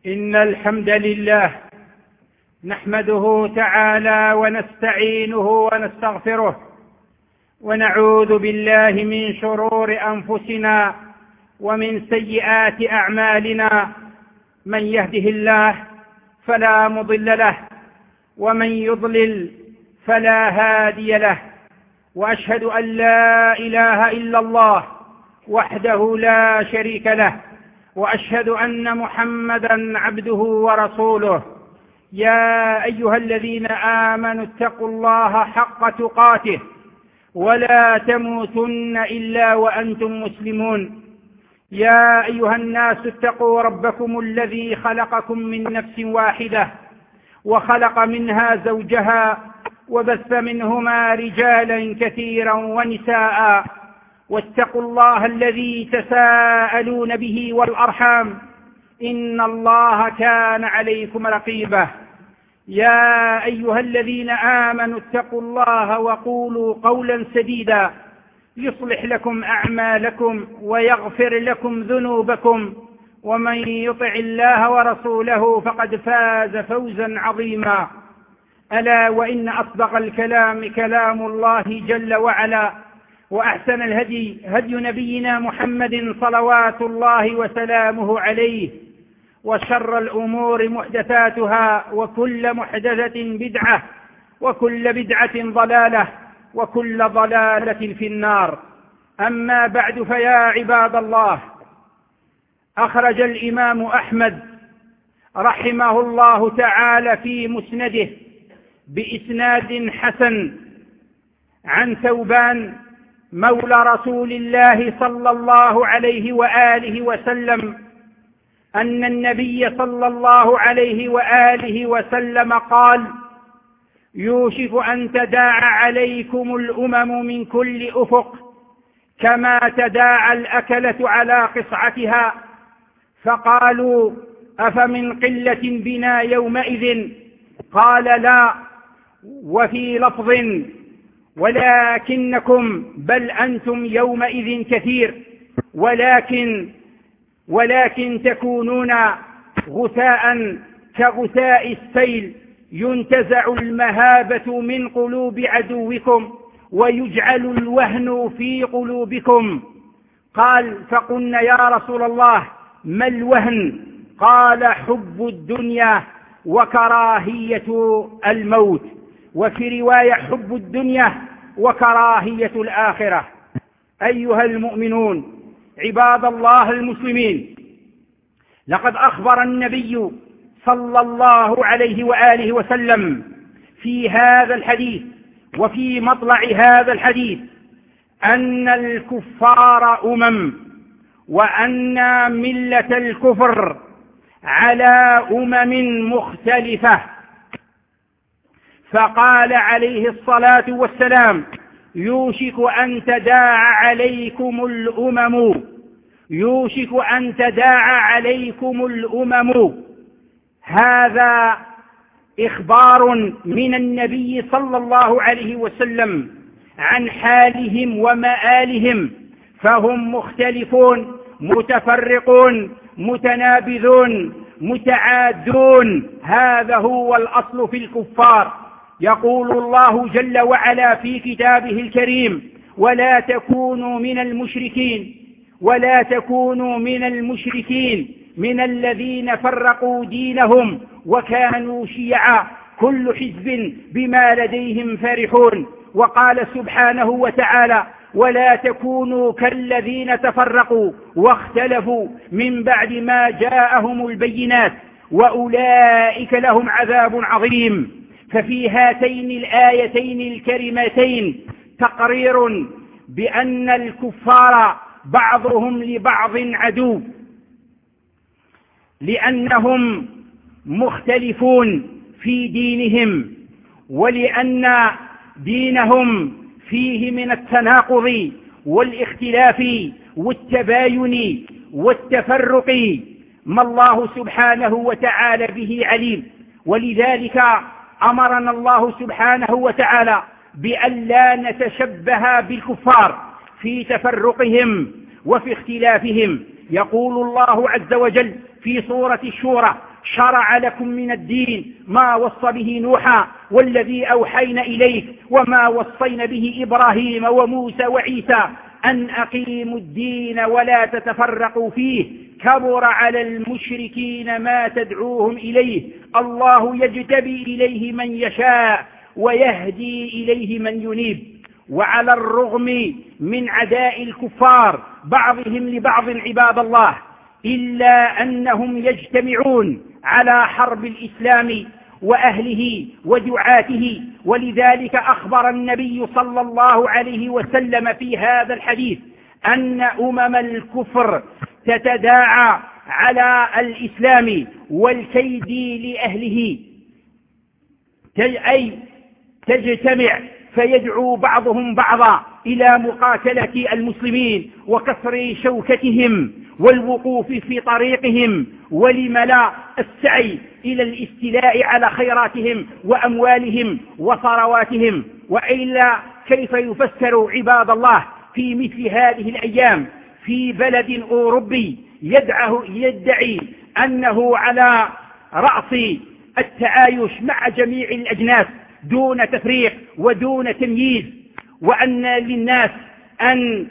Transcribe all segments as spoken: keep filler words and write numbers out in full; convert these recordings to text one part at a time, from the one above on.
إن الحمد لله نحمده تعالى ونستعينه ونستغفره، ونعوذ بالله من شرور أنفسنا ومن سيئات أعمالنا. من يهده الله فلا مضل له، ومن يضلل فلا هادي له، وأشهد أن لا إله إلا الله وحده لا شريك له، وأشهد أن محمدا عبده ورسوله. يا أيها الذين آمنوا اتقوا الله حق تقاته ولا تموتن إلا وأنتم مسلمون. يا أيها الناس اتقوا ربكم الذي خلقكم من نفس واحدة وخلق منها زوجها وبث منهما رجالا كثيرا ونساء، واتقوا الله الذي تساءلون به والأرحام، إن الله كان عليكم رقيبا. يا أيها الذين آمنوا اتقوا الله وقولوا قولا سديدا يصلح لكم أعمالكم ويغفر لكم ذنوبكم، ومن يطع الله ورسوله فقد فاز فوزا عظيما. ألا وإن أصدق الكلام كلام الله جل وعلا، وأحسن الهدي هدي نبينا محمد صلوات الله وسلامه عليه، وشر الأمور محدثاتها، وكل محدثة بدعة، وكل بدعة ضلالة، وكل ضلالة في النار. أما بعد، فيا عباد الله، أخرج الإمام أحمد رحمه الله تعالى في مسنده بإسناد حسن عن ثوبان مولى رسول الله صلى الله عليه وآله وسلم أن النبي صلى الله عليه وآله وسلم قال: يوشك أن تداعى عليكم الأمم من كل أفق كما تداعى الأكلة على قصعتها. فقالوا: أفمن قلة بنا يومئذ؟ قال: لا. وفي لفظ: ولكنكم بل أنتم يومئذ كثير، ولكن ولكن تكونون غثاء كغثاء السيل، ينتزع المهابة من قلوب عدوكم ويجعل الوهن في قلوبكم. قال: فقلنا يا رسول الله ما الوهن؟ قال: حب الدنيا وكراهية الموت، وفي رواية حب الدنيا وكراهية الآخرة. أيها المؤمنون عباد الله المسلمين، لقد أخبر النبي صلى الله عليه وآله وسلم في هذا الحديث وفي مطلع هذا الحديث أن الكفار أمم، وأن ملة الكفر على أمم مختلفة. فقال عليه الصلاة والسلام: يوشك أن تداعى عليكم الأمم، يوشك أن تداعى عليكم الأمم. هذا إخبار من النبي صلى الله عليه وسلم عن حالهم ومآلهم، فهم مختلفون متفرقون متنابذون متعادون. هذا هو الأصل في الكفار. يقول الله جل وعلا في كتابه الكريم: ولا تكونوا من المشركين ولا تكونوا من المشركين من الذين فرقوا دينهم وكانوا شيعا كل حزب بما لديهم فرحون. وقال سبحانه وتعالى: ولا تكونوا كالذين تفرقوا واختلفوا من بعد ما جاءهم البينات وأولئك لهم عذاب عظيم. ففي هاتين الآيتين الكريمتين تقرير بأن الكفار بعضهم لبعض عدو، لأنهم مختلفون في دينهم، ولأن دينهم فيه من التناقض والاختلاف والتباين والتفرق ما الله سبحانه وتعالى به عليم. ولذلك أمرنا الله سبحانه وتعالى بأن لا نتشبه بالكفار في تفرقهم وفي اختلافهم. يقول الله عز وجل في سورة الشورى: شرع لكم من الدين ما وصى به نوحا والذي أوحينا إليك وما وصينا به إبراهيم وموسى وعيسى أن أقيموا الدين ولا تتفرقوا فيه كبر على المشركين ما تدعوهم إليه الله يجتبي إليه من يشاء ويهدي إليه من ينيب. وعلى الرغم من عداء الكفار بعضهم لبعض عباد الله إلا أنهم يجتمعون على حرب الإسلام وأهله ودعاته، ولذلك أخبر النبي صلى الله عليه وسلم في هذا الحديث أن أمم الكفر تتداعى على الإسلام والكيد لأهله، أي تجتمع فيدعو بعضهم بعضا إلى مقاتلة المسلمين وكسر شوكتهم والوقوف في طريقهم ولملا السعي إلى الاستيلاء على خيراتهم وأموالهم وثرواتهم. وإلا كيف يفسر عباد الله في مثل هذه الأيام في بلد أوروبي يدعي أنه على رأس التعايش مع جميع الأجناس دون تفريق ودون تمييز، وأن للناس أن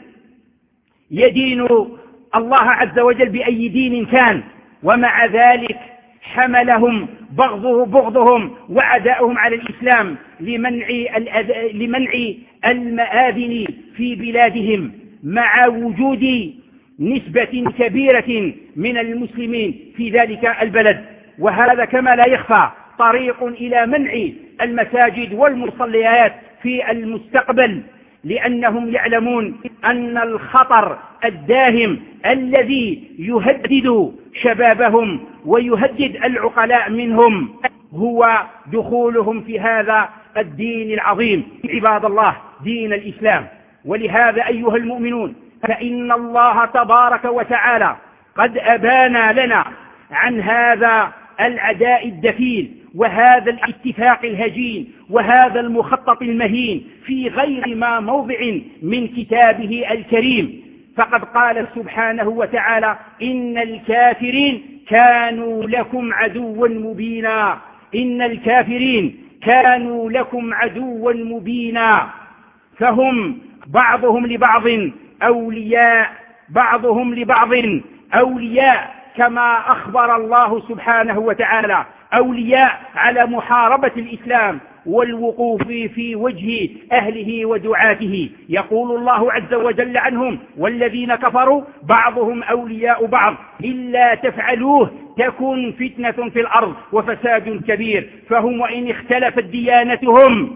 يدينوا الله عز وجل بأي دين كان، ومع ذلك حملهم بغضه بغضهم وعداؤهم على الإسلام لمنع, لمنع المآذن في بلادهم مع وجود نسبة كبيرة من المسلمين في ذلك البلد. وهذا كما لا يخفى طريق إلى منع المساجد والمصليات في المستقبل، لأنهم يعلمون أن الخطر الداهم الذي يهدد شبابهم ويهدد العقلاء منهم هو دخولهم في هذا الدين العظيم عباد الله، دين الإسلام. ولهذا أيها المؤمنون فإن الله تبارك وتعالى قد أبان لنا عن هذا العداء الدفين وهذا الاتفاق الهجين وهذا المخطط المهين في غير ما موضع من كتابه الكريم. فقد قال سبحانه وتعالى إن الكافرين كانوا لكم عدوا مبينا، إن الكافرين كانوا لكم عدوا مبينا. فهم بعضهم لبعض أولياء، بعضهم لبعض أولياء كما أخبر الله سبحانه وتعالى، أولياء على محاربة الإسلام والوقوف في وجه أهله ودعاته. يقول الله عز وجل عنهم والذين كفروا بعضهم أولياء بعض إلا تفعلوه تكن فتنة في الأرض وفساد كبير. فهم وإن اختلفت ديانتهم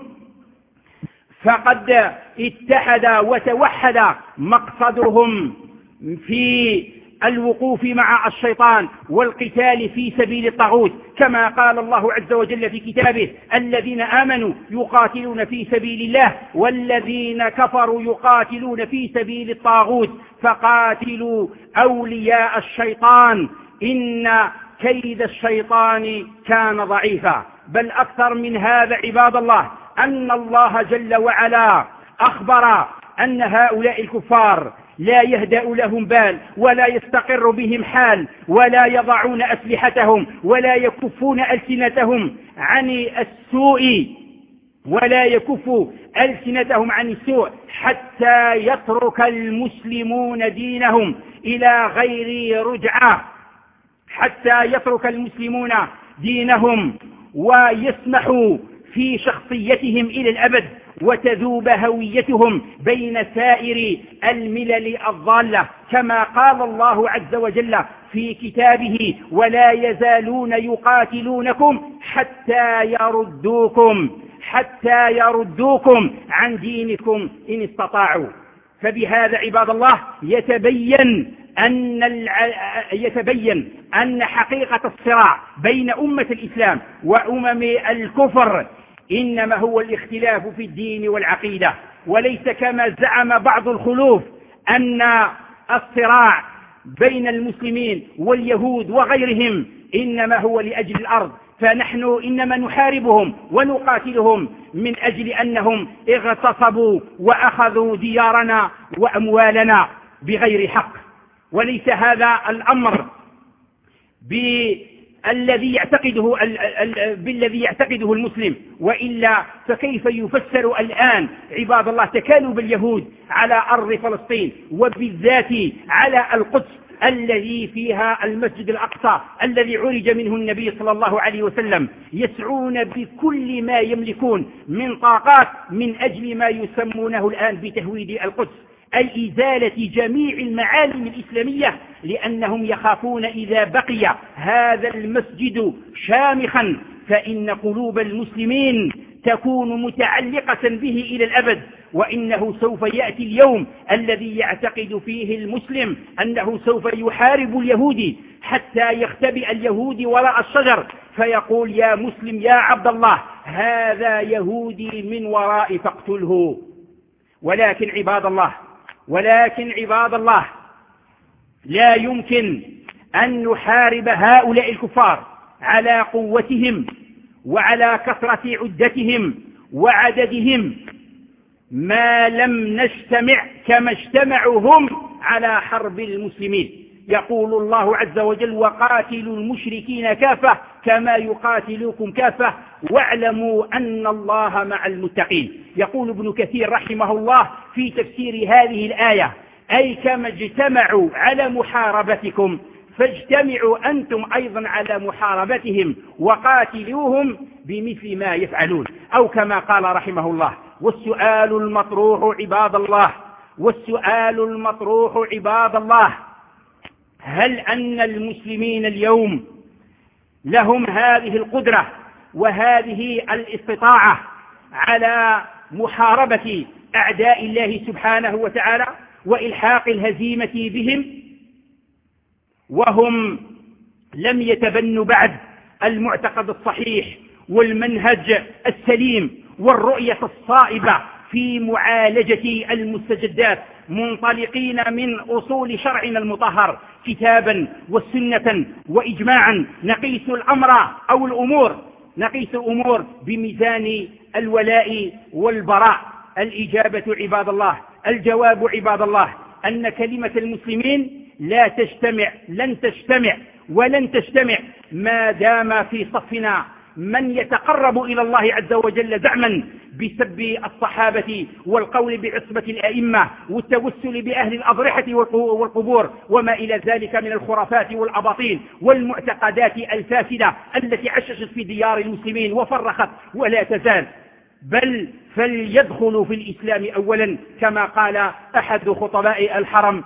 فقد اتحد وتوحد مقصدهم في الوقوف مع الشيطان والقتال في سبيل الطاغوت، كما قال الله عز وجل في كتابه الذين آمنوا يقاتلون في سبيل الله والذين كفروا يقاتلون في سبيل الطاغوت فقاتلوا أولياء الشيطان إن كيد الشيطان كان ضعيفا. بل أكثر من هذا عباد الله أن الله جل وعلا أخبر أن هؤلاء الكفار لا يهدأ لهم بال ولا يستقر بهم حال ولا يضعون أسلحتهم ولا يكفون ألسنتهم عن السوء ولا يكفوا ألسنتهم عن السوء حتى يترك المسلمون دينهم إلى غير رجعة، حتى يترك المسلمون دينهم ويسمحوا في شخصيتهم إلى الأبد وتذوب هويتهم بين سائر الملل الضالة، كما قال الله عز وجل في كتابه ولا يزالون يقاتلونكم حتى يردوكم حتى يردوكم عن دينكم إن استطاعوا. فبهذا عباد الله يتبين أن الع... يتبين أن حقيقة الصراع بين أمة الإسلام وأمم الكفر إنما هو الاختلاف في الدين والعقيدة، وليس كما زعم بعض الخلوف أن الصراع بين المسلمين واليهود وغيرهم إنما هو لأجل الأرض، فنحن إنما نحاربهم ونقاتلهم من أجل أنهم اغتصبوا وأخذوا ديارنا وأموالنا بغير حق. وليس هذا الأمر الذي يعتقده بالذي يعتقده المسلم، وإلا فكيف يفسر الآن عباد الله تكالب اليهود على أرض فلسطين، وبالذات على القدس الذي فيها المسجد الأقصى الذي عرج منه النبي صلى الله عليه وسلم، يسعون بكل ما يملكون من طاقات من أجل ما يسمونه الآن بتهويد القدس، أي إزالة جميع المعالم الإسلامية، لأنهم يخافون إذا بقي هذا المسجد شامخا فإن قلوب المسلمين تكون متعلقة به إلى الأبد، وإنه سوف يأتي اليوم الذي يعتقد فيه المسلم أنه سوف يحارب اليهودي حتى يختبئ اليهودي وراء الشجر فيقول يا مسلم يا عبد الله هذا يهودي من وراء فاقتله. ولكن عباد الله ولكن عباد الله لا يمكن أن نحارب هؤلاء الكفار على قوتهم وعلى كثرة عدتهم وعددهم ما لم نجتمع كما اجتمعوا هم على حرب المسلمين. يقول الله عز وجل وقاتلوا المشركين كافة كما يقاتلوكم كافة واعلموا أن الله مع المتقين. يقول ابن كثير رحمه الله في تفسير هذه الآية أي كما اجتمعوا على محاربتكم فاجتمعوا أنتم أيضا على محاربتهم وقاتلوهم بمثل ما يفعلون، أو كما قال رحمه الله. والسؤال المطروح عباد الله والسؤال المطروح عباد الله هل أن المسلمين اليوم لهم هذه القدرة وهذه الاستطاعة على محاربة أعداء الله سبحانه وتعالى وإلحاق الهزيمة بهم وهم لم يتبنوا بعد المعتقد الصحيح والمنهج السليم والرؤية الصائبة في معالجة المستجدات، منطلقين من أصول شرعنا المطهر كتابا والسنة وإجماعا نقيس الأمر أو الأمور نقيس الأمور بميزان الولاء والبراء. الإجابة عباد الله الجواب عباد الله أن كلمة المسلمين لا تجتمع لن تجتمع ولن تجتمع ما دام في صفنا من يتقرب إلى الله عز وجل زعما بسب الصحابة والقول بعصبة الأئمة والتوسل بأهل الأضرحة والقبور وما إلى ذلك من الخرافات والأباطيل والمعتقدات الفاسدة التي عششت في ديار المسلمين وفرخت ولا تزال، بل فليدخلوا في الإسلام أولا كما قال أحد خطباء الحرم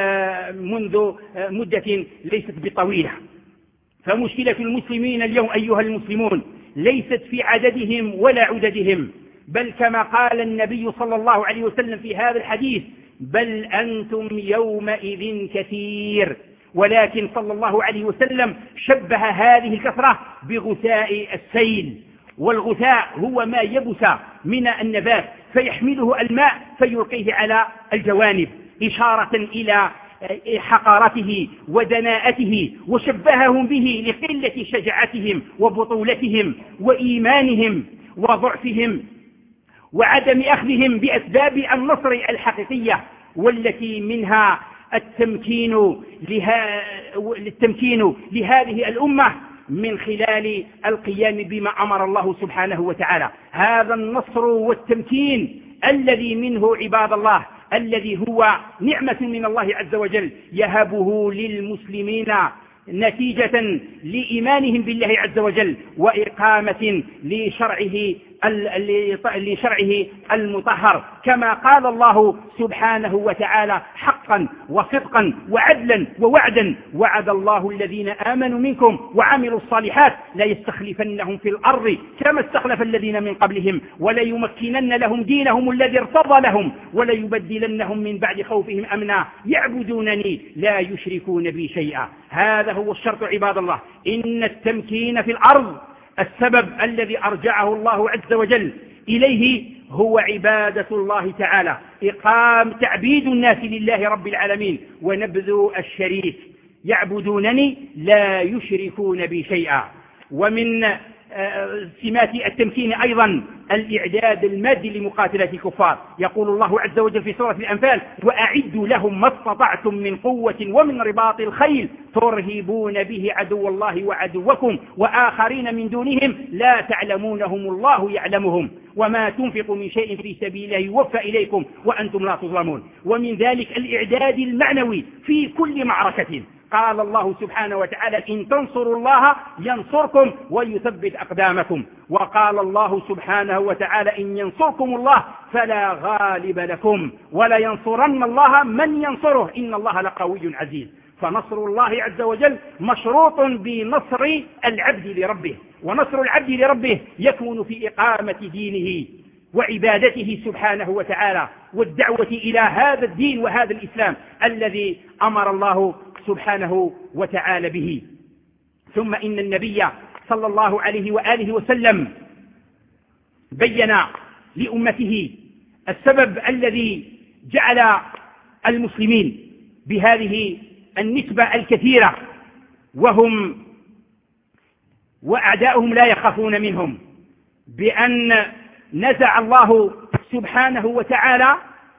منذ مدة ليست بطويلة. فمشكلة المسلمين اليوم أيها المسلمون ليست في عددهم ولا عددهم، بل كما قال النبي صلى الله عليه وسلم في هذا الحديث بل أنتم يومئذ كثير. ولكن صلى الله عليه وسلم شبه هذه الكثرة بغثاء السيل، والغثاء هو ما يبس من النبات فيحمله الماء فيلقيه على الجوانب إشارة إلى حقارته ودناءته، وشبههم به لقلة شجاعتهم وبطولتهم وإيمانهم وضعفهم وعدم أخذهم بأسباب النصر الحقيقية والتي منها التمكين لها التمكين لهذه الأمة من خلال القيام بما أمر الله سبحانه وتعالى. هذا النصر والتمكين الذي منه عباد الله الذي هو نعمة من الله عز وجل يهبه للمسلمين نتيجة لإيمانهم بالله عز وجل وإقامة لشرعه لشرعه المطهر كما قال الله سبحانه وتعالى حقا وصدقا وعدلا ووعدا وعد الله الذين آمنوا منكم وعملوا الصالحات لا يستخلفنهم في الأرض كما استخلف الذين من قبلهم ولا يمكنن لهم دينهم الذي ارتضى لهم ولا يبدلنهم من بعد خوفهم أمنا يعبدونني لا يشركون بي شيئا. هذا هو الشرط عباد الله. إن التمكين في الأرض السبب الذي أرجعه الله عز وجل إليه هو عبادة الله تعالى، إقام تعبيد الناس لله رب العالمين ونبذ الشريك، يعبدونني لا يشركون بي شيئا. ومن سمات التمكين أيضا الإعداد المادي لمقاتلة الكفار. يقول الله عز وجل في سورة الأنفال: وأعدوا لهم ما استطعتم من قوة ومن رباط الخيل ترهبون به عدو الله وعدوكم وآخرين من دونهم لا تعلمونهم الله يعلمهم وما تنفقوا من شيء في سبيل الله يوفى إليكم وأنتم لا تظلمون. ومن ذلك الإعداد المعنوي في كل معركة. قال الله سبحانه وتعالى: إن تنصروا الله ينصركم ويثبت أقدامكم. وقال الله سبحانه وتعالى: إن ينصركم الله فلا غالب لكم ولا ينصرن الله من ينصره إن الله لقوي عزيز. فنصر الله عز وجل مشروط بنصر العبد لربه، ونصر العبد لربه يكون في إقامة دينه وعبادته سبحانه وتعالى والدعوة إلى هذا الدين وهذا الإسلام الذي أمر الله سبحانه وتعالى به. ثم إن النبي صلى الله عليه وآله وسلم بين لأمته السبب الذي جعل المسلمين بهذه النسبة الكثيرة وهم وأعداؤهم لا يخافون منهم، بأن نزع الله سبحانه وتعالى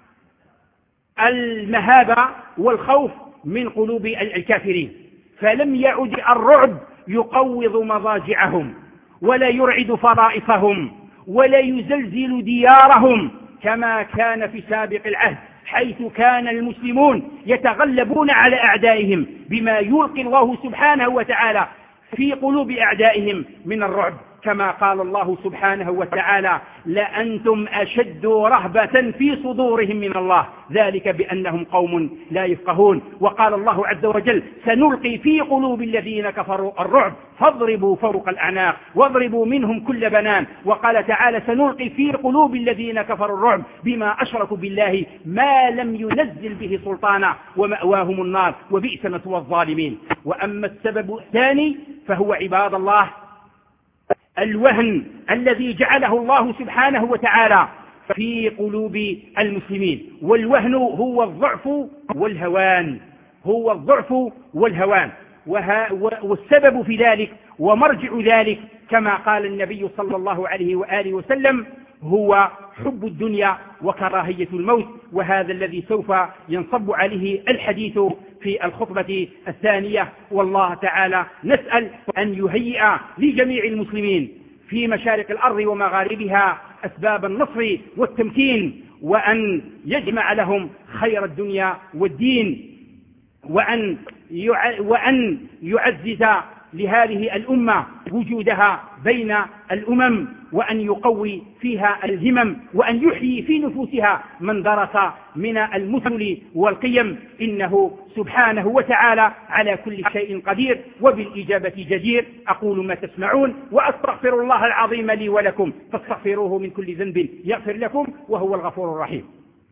المهابة والخوف من قلوب الكافرين، فلم يعد الرعب يقوض مضاجعهم ولا يرعد فرائصهم ولا يزلزل ديارهم كما كان في سابق العهد، حيث كان المسلمون يتغلبون على أعدائهم بما يلقي الله سبحانه وتعالى في قلوب أعدائهم من الرعب، كما قال الله سبحانه وتعالى: لأنتم أشد رهبة في صدورهم من الله ذلك بأنهم قوم لا يفقهون. وقال الله عز وجل: سنلقي في قلوب الذين كفروا الرعب فاضربوا فوق الأعناق واضربوا منهم كل بنان. وقال تعالى: سنلقي في قلوب الذين كفروا الرعب بما أشركوا بالله ما لم ينزل به سلطانا ومأواهم النار وبئس مثوى الظالمين. وأما السبب الثاني فهو عباد الله الوهن الذي جعله الله سبحانه وتعالى في قلوب المسلمين، والوهن هو الضعف والهوان، هو الضعف والهوان والسبب في ذلك ومرجع ذلك كما قال النبي صلى الله عليه وآله وسلم: هو حب الدنيا وكراهية الموت. وهذا الذي سوف ينصب عليه الحديث في الخطبة الثانية. والله تعالى نسأل أن يهيئ لجميع المسلمين في مشارق الأرض ومغاربها أسباب النصر والتمكين، وأن يجمع لهم خير الدنيا والدين، وأن وأن يعزز لهذه الأمة وجودها بين الأمم، وأن يقوي فيها الهمم، وأن يحيي في نفوسها من درس من المثل والقيم، إنه سبحانه وتعالى على كل شيء قدير وبالإجابة جدير. أقول ما تسمعون وأستغفر الله العظيم لي ولكم فاستغفروه من كل ذنب يغفر لكم وهو الغفور الرحيم.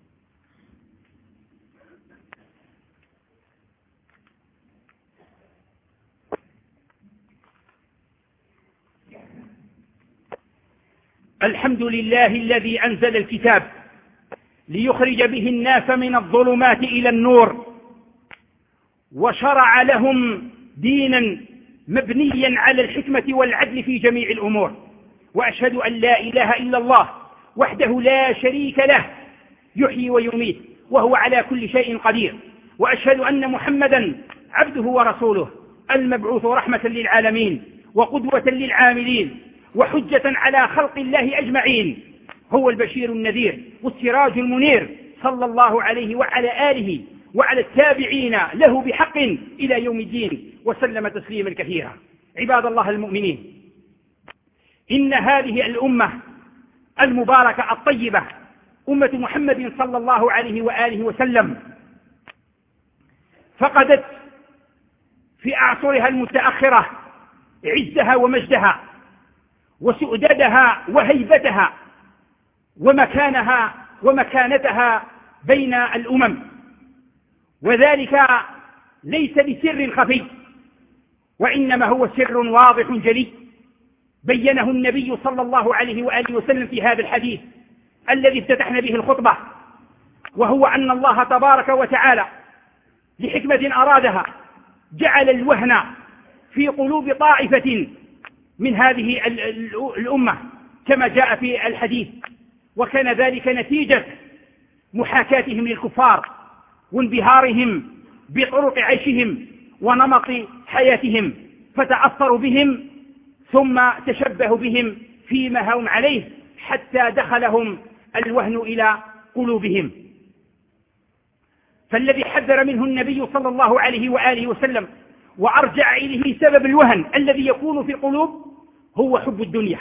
الحمد لله الذي أنزل الكتاب ليخرج به الناس من الظلمات إلى النور، وشرع لهم دينا مبنيا على الحكمة والعدل في جميع الأمور. وأشهد أن لا إله إلا الله وحده لا شريك له يحيي ويميت وهو على كل شيء قدير. وأشهد أن محمدا عبده ورسوله المبعوث رحمة للعالمين وقدوة للعاملين وحجة على خلق الله أجمعين، هو البشير النذير والسراج المنير، صلى الله عليه وعلى آله وعلى التابعين له بحق إلى يوم الدين وسلم تسليما كثيرا. عباد الله المؤمنين، إن هذه الأمة المباركة الطيبة أمة محمد صلى الله عليه وآله وسلم فقدت في أعصرها المتأخرة عزها ومجدها وسؤددها وهيبتها ومكانها ومكانتها بين الأمم، وذلك ليس بسر خفي، وإنما هو سر واضح جلي بينه النبي صلى الله عليه وآله وسلم في هذا الحديث الذي افتتحنا به الخطبة، وهو أن الله تبارك وتعالى لحكمة أرادها جعل الوهن في قلوب طائفة من هذه الأمة كما جاء في الحديث، وكان ذلك نتيجة محاكاتهم للكفار وانبهارهم بطرق عيشهم ونمط حياتهم، فتأثروا بهم ثم تشبهوا بهم فيما هم عليه حتى دخلهم الوهن إلى قلوبهم. فالذي حذر منه النبي صلى الله عليه وآله وسلم وأرجع إليه سبب الوهن الذي يكون في القلوب هو حب الدنيا،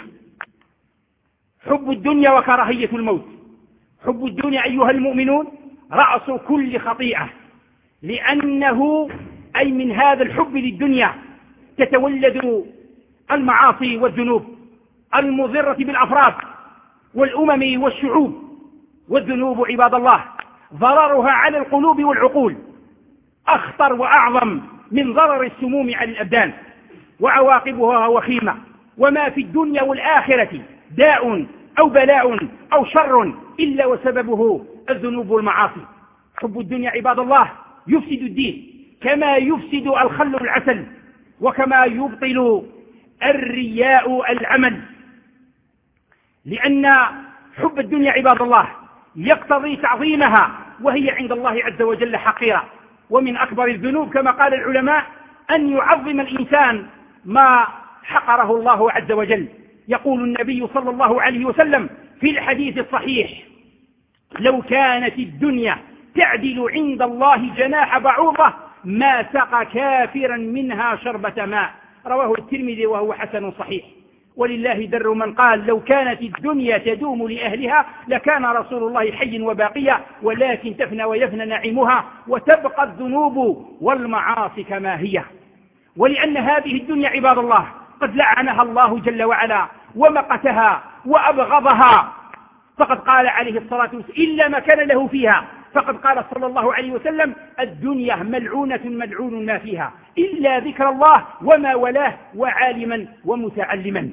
حب الدنيا وكراهية الموت. حب الدنيا أيها المؤمنون رأس كل خطيئة، لأنه أي من هذا الحب للدنيا تتولد المعاصي والذنوب المضرة بالأفراد والأمم والشعوب. والذنوب عباد الله ضررها على القلوب والعقول أخطر وأعظم من ضرر السموم على الأبدان، وعواقبها وخيمة. وما في الدنيا والآخرة داء أو بلاء أو شر إلا وسببه الذنوب والمعاصي. حب الدنيا عباد الله يفسد الدين كما يفسد الخل العسل، وكما يبطل الرياء العمل، لأن حب الدنيا عباد الله يقتضي تعظيمها، وهي عند الله عز وجل حقيرة. ومن أكبر الذنوب كما قال العلماء أن يعظم الإنسان ما حقره الله عز وجل. يقول النبي صلى الله عليه وسلم في الحديث الصحيح: لو كانت الدنيا تعدل عند الله جناح بعوضة ما سقى كافرا منها شربة ماء. رواه الترمذي وهو حسن صحيح. ولله در من قال: لو كانت الدنيا تدوم لأهلها لكان رسول الله حي وباقيا، ولكن تفنى ويفنى نعيمها وتبقى الذنوب والمعاصي كما هي. ولأن هذه الدنيا عباد الله قد لعنها الله جل وعلا ومقتها وأبغضها، فقد قال عليه الصلاة والسلام: إلا ما كان له فيها. فقد قال صلى الله عليه وسلم: الدنيا ملعونة ملعون ما فيها إلا ذكر الله وما ولاه وعالما ومتعلما.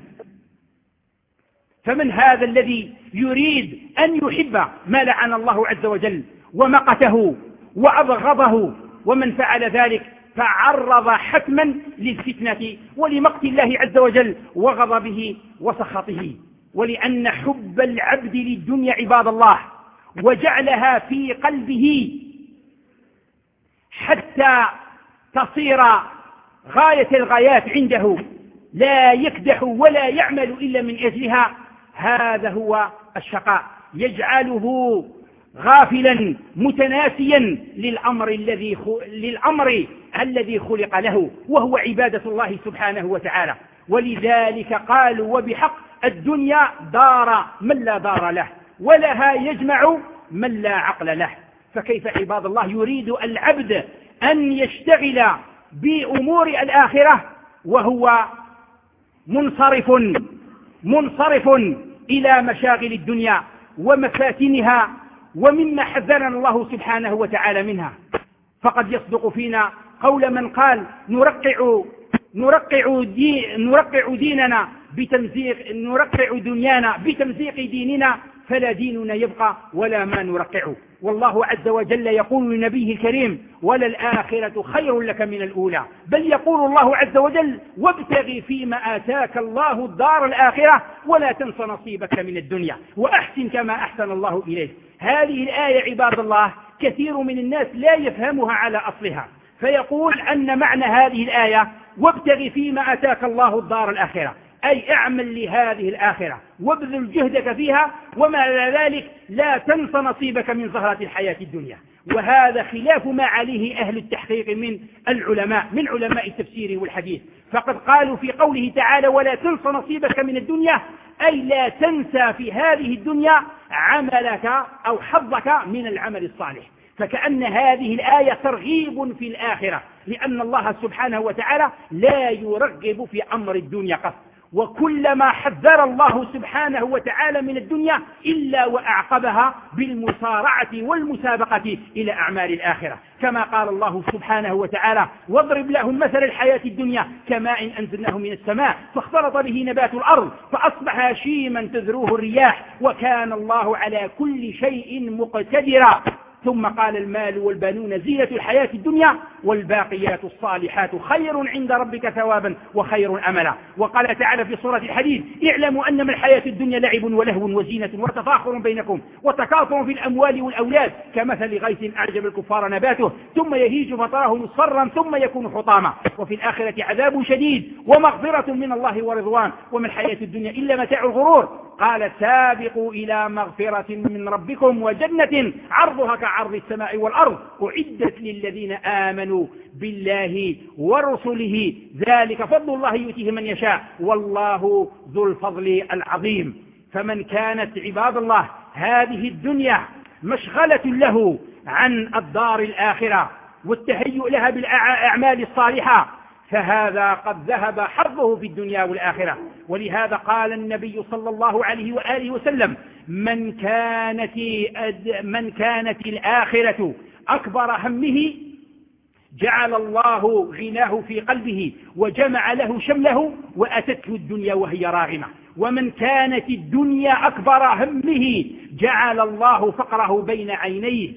فمن هذا الذي يريد أن يحب ما لعن الله عز وجل ومقته وأبغضه؟ ومن فعل ذلك فعرض حتما للفتنة ولمقت الله عز وجل وغضبه وسخطه. ولأن حب العبد للدنيا عباد الله وجعلها في قلبه حتى تصير غاية الغايات عنده، لا يكدح ولا يعمل إلا من أجلها، هذا هو الشقاء. يجعله غافلا متناسيا للأمر الذي للأمر الذي خلق له، وهو عبادة الله سبحانه وتعالى. ولذلك قالوا وبحق: الدنيا دار من لا دار له، ولها يجمع من لا عقل له. فكيف عباد الله يريد العبد أن يشتغل بأمور الآخرة وهو منصرف منصرف إلى مشاغل الدنيا ومفاتنها ومما حذرنا الله سبحانه وتعالى منها؟ فقد يصدق فينا قول من قال: نرقع نرقع, دي نرقع ديننا بتمزيق نرقع دنيانا بتمزيق ديننا، فلا ديننا يبقى ولا ما نرقعه. والله عز وجل يقول لنبيه الكريم: وللآخرة خير لك من الأولى. بل يقول الله عز وجل: وابتغ فيما آتاك الله الدار الآخرة ولا تنس نصيبك من الدنيا وأحسن كما أحسن الله إليك. هذه الآية عباد الله كثير من الناس لا يفهمها على أصلها، فيقول أن معنى هذه الآية: وابتغ فيما آتاك الله الدار الآخرة، أي اعمل لهذه الآخرة وابذل جهدك فيها، ومع ذلك لا تنس نصيبك من زهرة الحياة الدنيا. وهذا خلاف ما عليه أهل التحقيق من العلماء من علماء التفسير والحديث. فقد قالوا في قوله تعالى: ولا تنس نصيبك من الدنيا، أي لا تنسى في هذه الدنيا عملك أو حظك من العمل الصالح. فكأن هذه الآية ترغيب في الآخرة، لأن الله سبحانه وتعالى لا يرغب في أمر الدنيا قط. وكلما حذر الله سبحانه وتعالى من الدنيا إلا وأعقبها بالمصارعة والمسابقة إلى أعمال الآخرة، كما قال الله سبحانه وتعالى: واضرب لهم مثل الحياة الدنيا كماء أنزلناه من السماء فاختلط به نبات الأرض فأصبح هشيما تذروه الرياح وكان الله على كل شيء مقتدرا. ثم قال المال والبنون زينة الحياة الدنيا والباقيات الصالحات خير عند ربك ثوابا وخير أملا. وقال تعالى في سورة الحديد اعلموا أنما الحياة الدنيا لعب ولهو وزينة وتفاخر بينكم وتكاثر في الأموال والأولاد كمثل غيث أعجب الكفار نباته ثم يهيج فتراه مصفرا ثم يكون حطاما وفي الآخرة عذاب شديد ومغفرة من الله ورضوان وما الحياة الدنيا إلا متاع الغرور. قال سابقوا إلى مغفرة من ربكم وجنة عرضها كعرض السماء والأرض أعدت للذين آمنوا بالله ورسله ذلك فضل الله يؤتيه من يشاء والله ذو الفضل العظيم. فمن كانت عباد الله هذه الدنيا مشغلة له عن الدار الآخرة والتهيؤ لها بالأعمال الصالحة فهذا قد ذهب حظه في الدنيا والآخرة. ولهذا قال النبي صلى الله عليه وآله وسلم من كانت, من كانت الآخرة أكبر همه جعل الله غناه في قلبه وجمع له شمله وأتته الدنيا وهي راغمة ومن كانت الدنيا أكبر همه جعل الله فقره بين عينيه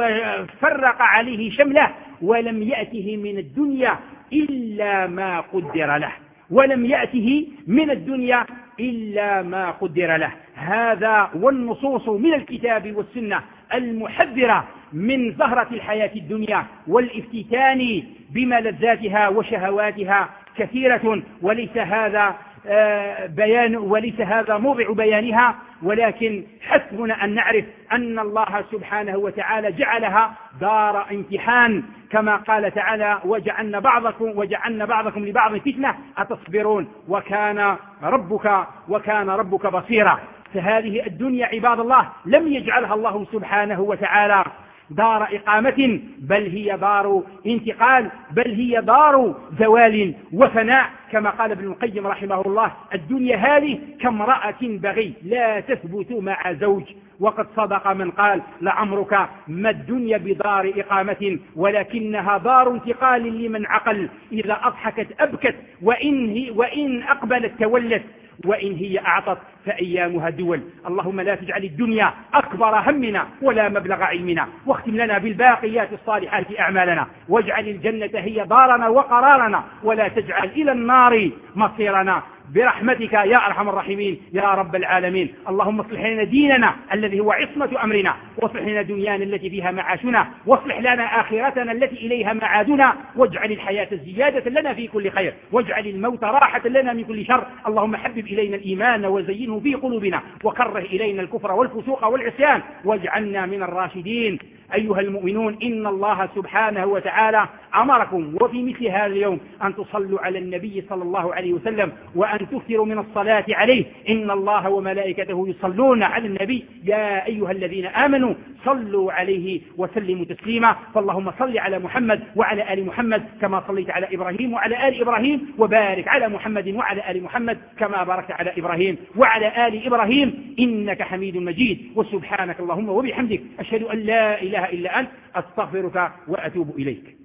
وفرق عليه شمله ولم يأته من الدنيا إلا ما قدر له ولم يأته من الدنيا إلا ما قدر له. هذا والنصوص من الكتاب والسنة المحذرة من زهرة الحياة الدنيا والافتتان بملذاتها وشهواتها كثيرة وليس هذا بيان وليس هذا موضع بيانها ولكن حسبنا أن نعرف أن الله سبحانه وتعالى جعلها دار امتحان كما قال تعالى وجعلنا بعضكم وجعلنا بعضكم لبعض فتنة أتصبرون وكان ربك وكان ربك بصيرا. فهذه الدنيا عباد الله لم يجعلها الله سبحانه وتعالى دار إقامة بل هي دار انتقال بل هي دار زوال وفناء كما قال ابن القيم رحمه الله الدنيا هذه كامرأة بغي لا تثبت مع زوج وقد صدق من قال لعمرك ما الدنيا بدار إقامة ولكنها دار انتقال لمن عقل إذا أضحكت أبكت وإن, هي وإن أقبلت تولت وإن هي أعطت فأيامها دول. اللهم لا تجعل الدنيا أكبر همنا ولا مبلغ علمنا واختم لنا بالباقيات الصالحات أعمالنا واجعل الجنة هي دارنا وقرارنا ولا تجعل إلى النار مصيرنا برحمتك يا أرحم الراحمين يا رب العالمين. اللهم اصلح لنا ديننا الذي هو عصمة أمرنا واصلح لنا دنيانا التي فيها معاشنا واصلح لنا آخرتنا التي إليها معادنا واجعل الحياة زيادة لنا في كل خير واجعل الموت راحة لنا من كل شر. اللهم حبب إلينا الإيمان وزينه في قلوبنا وكره إلينا الكفر والفسوق والعصيان واجعلنا من الراشدين. أيها المؤمنون إن الله سبحانه وتعالى أمركم وفي مثل هذا اليوم أن تصلوا على النبي صلى الله عليه وسلم وأن تكثروا من الصلاة عليه إن الله وملائكته يصلون على النبي يا أيها الذين آمنوا صلوا عليه وسلموا تسليما. فاللهم صل على محمد وعلى آل محمد كما صليت على إبراهيم وعلى آل إبراهيم وبارك على محمد وعلى آل محمد كما باركت على إبراهيم وعلى آل إبراهيم إنك حميد مجيد. وسبحانك اللهم وبحمدك أشهد أن لا إله إلا أنت أستغفرك وأتوب إليك.